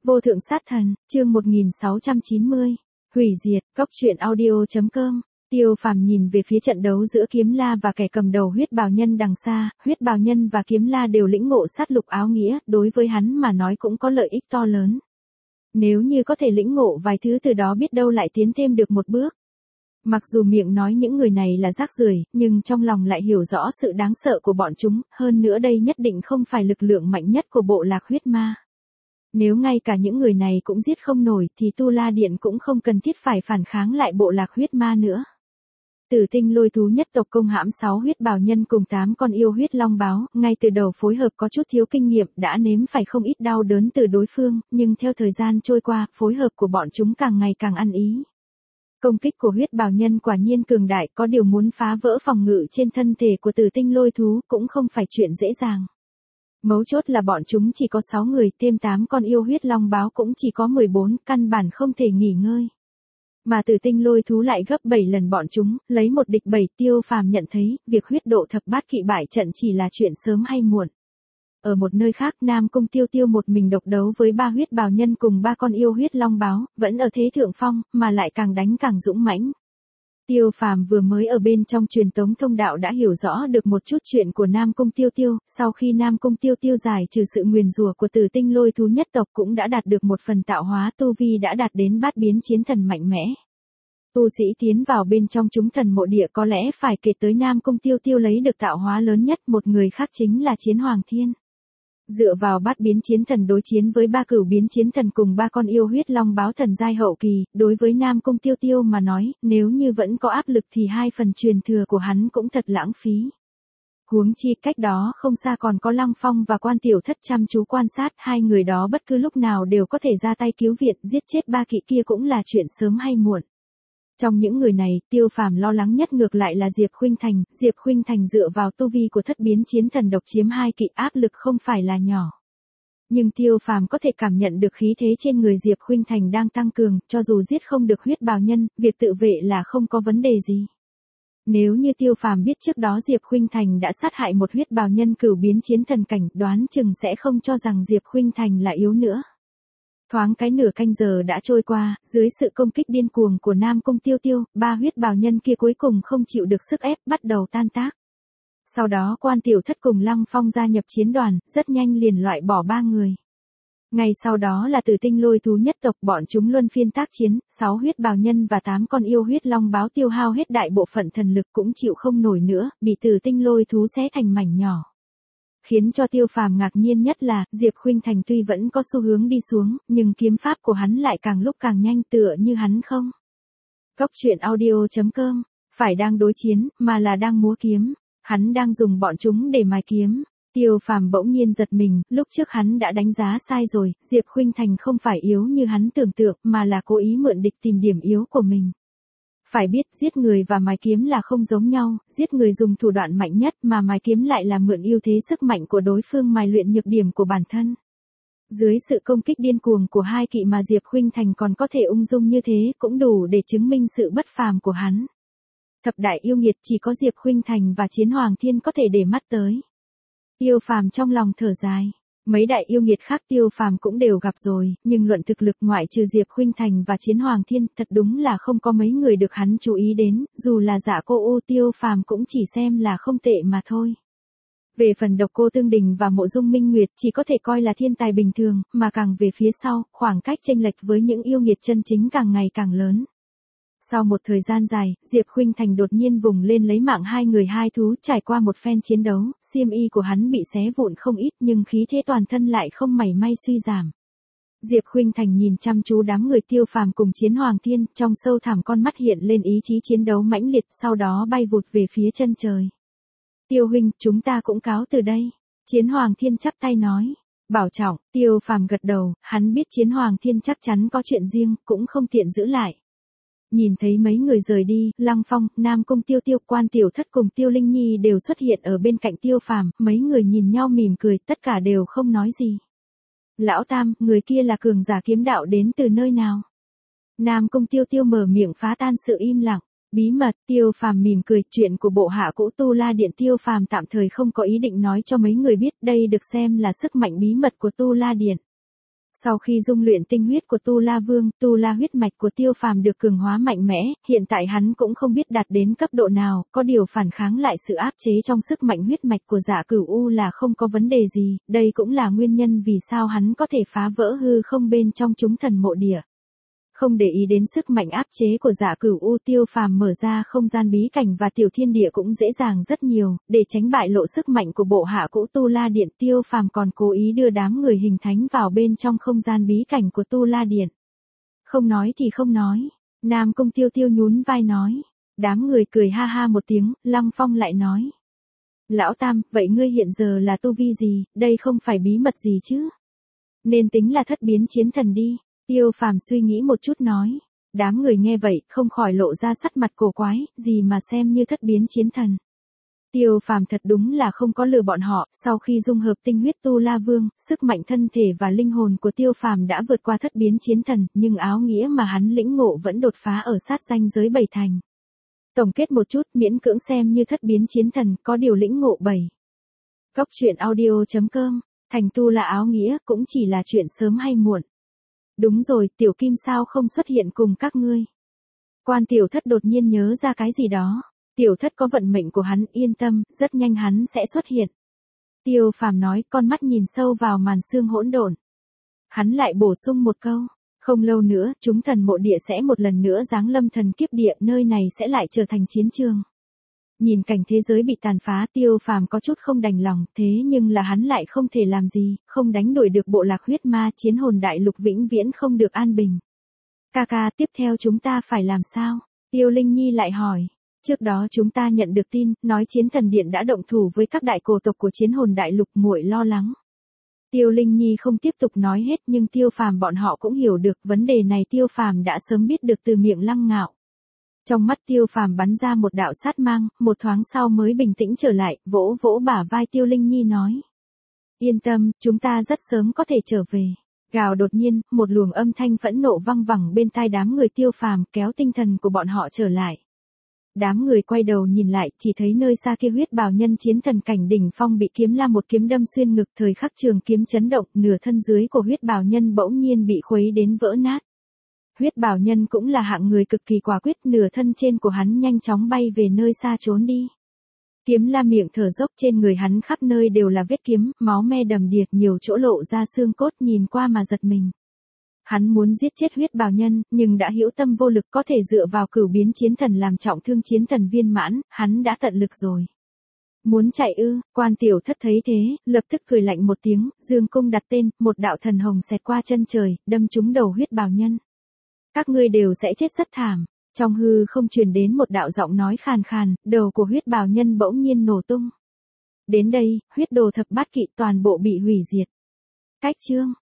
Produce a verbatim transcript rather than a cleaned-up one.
Vô thượng sát thần, chương một nghìn sáu trăm chín mươi. Hủy diệt, cốc truyện audio.com. Tiêu Phàm nhìn về phía trận đấu giữa Kiếm La và kẻ cầm đầu huyết bào nhân đằng xa, huyết bào nhân và Kiếm La đều lĩnh ngộ sát lục áo nghĩa, đối với hắn mà nói cũng có lợi ích to lớn. Nếu như có thể lĩnh ngộ vài thứ từ đó biết đâu lại tiến thêm được một bước. Mặc dù miệng nói những người này là rác rưởi, nhưng trong lòng lại hiểu rõ sự đáng sợ của bọn chúng, hơn nữa đây nhất định không phải lực lượng mạnh nhất của bộ lạc huyết ma. Nếu ngay cả những người này cũng giết không nổi thì Tu La Điện cũng không cần thiết phải phản kháng lại bộ lạc huyết ma nữa. Tử Tinh Lôi Thú nhất tộc công hãm sáu huyết bào nhân cùng tám con yêu huyết long báo, ngay từ đầu phối hợp có chút thiếu kinh nghiệm, đã nếm phải không ít đau đớn từ đối phương, nhưng theo thời gian trôi qua, phối hợp của bọn chúng càng ngày càng ăn ý. Công kích của huyết bào nhân quả nhiên cường đại, có điều muốn phá vỡ phòng ngự trên thân thể của Tử Tinh Lôi Thú cũng không phải chuyện dễ dàng. Mấu chốt là bọn chúng chỉ có sáu người, thêm tám con yêu huyết long báo cũng chỉ có mười bốn, căn bản không thể nghỉ ngơi. Mà Tử Tinh Lôi Thú lại gấp bảy lần bọn chúng, lấy một địch bảy. Tiêu Phàm nhận thấy, việc huyết độ thập bát kỵ bại trận chỉ là chuyện sớm hay muộn. Ở một nơi khác, Nam Cung Tiêu Tiêu một mình độc đấu với ba huyết bào nhân cùng ba con yêu huyết long báo, vẫn ở thế thượng phong, mà lại càng đánh càng dũng mãnh. Tiêu Phàm vừa mới ở bên trong truyền tống thông đạo đã hiểu rõ được một chút chuyện của Nam Cung Tiêu Tiêu, sau khi Nam Cung Tiêu Tiêu giải trừ sự nguyền rủa của Tử Tinh Lôi Thú nhất tộc cũng đã đạt được một phần tạo hóa, tu vi đã đạt đến bát biến chiến thần mạnh mẽ. Tu sĩ tiến vào bên trong chúng thần mộ địa có lẽ phải kể tới Nam Cung Tiêu Tiêu lấy được tạo hóa lớn nhất, một người khác chính là Chiến Hoàng Thiên. Dựa vào bát biến chiến thần đối chiến với ba cửu biến chiến thần cùng ba con yêu huyết long báo thần giai hậu kỳ, đối với Nam Cung Tiêu Tiêu mà nói, nếu như vẫn có áp lực thì hai phần truyền thừa của hắn cũng thật lãng phí. Huống chi cách đó không xa còn có Lăng Phong và Quan Tiểu Thất chăm chú quan sát, hai người đó bất cứ lúc nào đều có thể ra tay cứu viện, giết chết ba kỵ kia cũng là chuyện sớm hay muộn. Trong những người này, Tiêu Phàm lo lắng nhất ngược lại là Diệp Khuynh Thành, Diệp Khuynh Thành dựa vào tu vi của thất biến chiến thần độc chiếm hai kỵ, áp lực không phải là nhỏ. Nhưng Tiêu Phàm có thể cảm nhận được khí thế trên người Diệp Khuynh Thành đang tăng cường, cho dù giết không được huyết bào nhân, việc tự vệ là không có vấn đề gì. Nếu như Tiêu Phàm biết trước đó Diệp Khuynh Thành đã sát hại một huyết bào nhân cửu biến chiến thần cảnh, đoán chừng sẽ không cho rằng Diệp Khuynh Thành là yếu nữa. Thoáng cái nửa canh giờ đã trôi qua, dưới sự công kích điên cuồng của Nam Cung Tiêu Tiêu, ba huyết bào nhân kia cuối cùng không chịu được sức ép, bắt đầu tan tác. Sau đó Quan Tiểu Thất cùng Lăng Phong gia nhập chiến đoàn, rất nhanh liền loại bỏ ba người. Ngay sau đó là Tử Tinh Lôi Thú nhất tộc, bọn chúng luân phiên tác chiến, sáu huyết bào nhân và tám con yêu huyết long báo tiêu hao hết đại bộ phận thần lực cũng chịu không nổi nữa, bị Tử Tinh Lôi Thú xé thành mảnh nhỏ. Khiến cho Tiêu Phàm ngạc nhiên nhất là, Diệp Khuynh Thành tuy vẫn có xu hướng đi xuống, nhưng kiếm pháp của hắn lại càng lúc càng nhanh, tựa như hắn không. Cốc truyện audio.com, phải đang đối chiến, mà là đang múa kiếm, hắn đang dùng bọn chúng để mài kiếm. Tiêu Phàm bỗng nhiên giật mình, lúc trước hắn đã đánh giá sai rồi, Diệp Khuynh Thành không phải yếu như hắn tưởng tượng, mà là cố ý mượn địch tìm điểm yếu của mình. Phải biết, giết người và mài kiếm là không giống nhau, giết người dùng thủ đoạn mạnh nhất mà mài kiếm lại là mượn ưu thế sức mạnh của đối phương mài luyện nhược điểm của bản thân. Dưới sự công kích điên cuồng của hai kỵ mà Diệp Khuynh Thành còn có thể ung dung như thế cũng đủ để chứng minh sự bất phàm của hắn. Thập đại yêu nghiệt chỉ có Diệp Khuynh Thành và Chiến Hoàng Thiên có thể để mắt tới. Tiêu Phàm trong lòng thở dài. Mấy đại yêu nghiệt khác Tiêu Phàm cũng đều gặp rồi, nhưng luận thực lực ngoại trừ Diệp Khuynh Thành và Chiến Hoàng Thiên, thật đúng là không có mấy người được hắn chú ý đến, dù là Dạ Cô Ô Tiêu Phàm cũng chỉ xem là không tệ mà thôi. Về phần Độc Cô Tương Đình và Mộ Dung Minh Nguyệt chỉ có thể coi là thiên tài bình thường, mà càng về phía sau, khoảng cách chênh lệch với những yêu nghiệt chân chính càng ngày càng lớn. Sau một thời gian dài, Diệp Khuynh Thành đột nhiên vùng lên lấy mạng hai người hai thú, trải qua một phen chiến đấu, xiêm y của hắn bị xé vụn không ít nhưng khí thế toàn thân lại không mảy may suy giảm. Diệp Khuynh Thành nhìn chăm chú đám người Tiêu Phàm cùng Chiến Hoàng Thiên, trong sâu thẳm con mắt hiện lên ý chí chiến đấu mãnh liệt, sau đó bay vụt về phía chân trời. Tiêu huynh, chúng ta cũng cáo từ đây. Chiến Hoàng Thiên chắp tay nói. Bảo trọng. Tiêu Phàm gật đầu, hắn biết Chiến Hoàng Thiên chắc chắn có chuyện riêng, cũng không tiện giữ lại. Nhìn thấy mấy người rời đi, Lăng Phong, Nam Cung Tiêu Tiêu, Quan Tiểu Thất cùng Tiêu Linh Nhi đều xuất hiện ở bên cạnh Tiêu Phàm, mấy người nhìn nhau mỉm cười, tất cả đều không nói gì. Lão Tam, người kia là cường giả kiếm đạo đến từ nơi nào? Nam Cung Tiêu Tiêu mở miệng phá tan sự im lặng. Bí mật. Tiêu Phàm mỉm cười, chuyện của bộ hạ cũ Tu La Điện Tiêu Phàm tạm thời không có ý định nói cho mấy người biết, đây được xem là sức mạnh bí mật của Tu La Điện. Sau khi dung luyện tinh huyết của Tu La Vương, Tu La huyết mạch của Tiêu Phàm được cường hóa mạnh mẽ, hiện tại hắn cũng không biết đạt đến cấp độ nào, có điều phản kháng lại sự áp chế trong sức mạnh huyết mạch của Dạ Cửu U là không có vấn đề gì, đây cũng là nguyên nhân vì sao hắn có thể phá vỡ hư không bên trong chúng thần mộ địa. Không để ý đến sức mạnh áp chế của Dạ Cửu U, Tiêu Phàm mở ra không gian bí cảnh và tiểu thiên địa cũng dễ dàng rất nhiều, để tránh bại lộ sức mạnh của bộ hạ cũ Tu La Điện, Tiêu Phàm còn cố ý đưa đám người hình thánh vào bên trong không gian bí cảnh của Tu La Điện. Không nói thì không nói, Nam Cung Tiêu Tiêu nhún vai nói. Đám người cười ha ha một tiếng, Lăng Phong lại nói. Lão Tam, vậy ngươi hiện giờ là tu vi gì, đây không phải bí mật gì chứ? Nên tính là thất biến chiến thần đi. Tiêu Phàm suy nghĩ một chút nói. Đám người nghe vậy, không khỏi lộ ra sắc mặt cổ quái, gì mà xem như thất biến chiến thần. Tiêu Phàm thật đúng là không có lừa bọn họ, sau khi dung hợp tinh huyết Tu La Vương, sức mạnh thân thể và linh hồn của Tiêu Phàm đã vượt qua thất biến chiến thần, nhưng áo nghĩa mà hắn lĩnh ngộ vẫn đột phá ở sát ranh giới bảy thành. Tổng kết một chút, miễn cưỡng xem như thất biến chiến thần, có điều lĩnh ngộ bảy. Cốc truyện audio chấm com, thành tu là áo nghĩa, cũng chỉ là chuyện sớm hay muộn. Đúng rồi, Tiểu Kim sao không xuất hiện cùng các ngươi? Quan Tiểu Thất đột nhiên nhớ ra cái gì đó. Tiểu Thất có vận mệnh của hắn, yên tâm, rất nhanh hắn sẽ xuất hiện. Tiêu Phàm nói, con mắt nhìn sâu vào màn sương hỗn độn. Hắn lại bổ sung một câu. Không lâu nữa, chúng thần mộ địa sẽ một lần nữa giáng lâm thần kiếp địa, nơi này sẽ lại trở thành chiến trường. Nhìn cảnh thế giới bị tàn phá, Tiêu Phàm có chút không đành lòng, thế nhưng là hắn lại không thể làm gì, không đánh đuổi được bộ lạc huyết ma, chiến hồn đại lục vĩnh viễn không được an bình. Ca ca, tiếp theo chúng ta phải làm sao? Tiêu Linh Nhi lại hỏi. Trước đó chúng ta nhận được tin, nói chiến thần điện đã động thủ với các đại cổ tộc của chiến hồn đại lục, muội lo lắng. Tiêu Linh Nhi không tiếp tục nói hết, nhưng Tiêu Phàm bọn họ cũng hiểu được vấn đề này, Tiêu Phàm đã sớm biết được từ miệng Lăng Ngạo. Trong mắt Tiêu Phàm bắn ra một đạo sát mang, một thoáng sau mới bình tĩnh trở lại, vỗ vỗ bả vai Tiêu Linh Nhi nói. Yên tâm, chúng ta rất sớm có thể trở về. Gào đột nhiên, một luồng âm thanh phẫn nộ văng vẳng bên tai đám người Tiêu Phàm, kéo tinh thần của bọn họ trở lại. Đám người quay đầu nhìn lại, chỉ thấy nơi xa kia huyết bào nhân chiến thần cảnh đỉnh phong bị kiếm la một kiếm đâm xuyên ngực, thời khắc trường kiếm chấn động, nửa thân dưới của huyết bào nhân bỗng nhiên bị khuấy đến vỡ nát. Huyết bào nhân cũng là hạng người cực kỳ quả quyết, nửa thân trên của hắn nhanh chóng bay về nơi xa trốn đi. Kiếm la miệng thở dốc, trên người hắn khắp nơi đều là vết kiếm, máu me đầm đìa, nhiều chỗ lộ ra xương cốt, nhìn qua mà giật mình. Hắn muốn giết chết huyết bào nhân, nhưng đã hữu tâm vô lực, có thể dựa vào cửu biến chiến thần làm trọng thương chiến thần viên mãn, hắn đã tận lực rồi. Muốn chạy ư? Quan Tiểu Thất thấy thế, lập tức cười lạnh một tiếng, dương cung đặt tên, một đạo thần hồng xẹt qua chân trời, đâm trúng đầu huyết bào nhân. Các ngươi đều sẽ chết rất thảm. Trong hư không truyền đến một đạo giọng nói khàn khàn, đầu của huyết bào nhân bỗng nhiên nổ tung. Đến đây, huyết đồ thập bát kỵ toàn bộ bị hủy diệt. Cách chương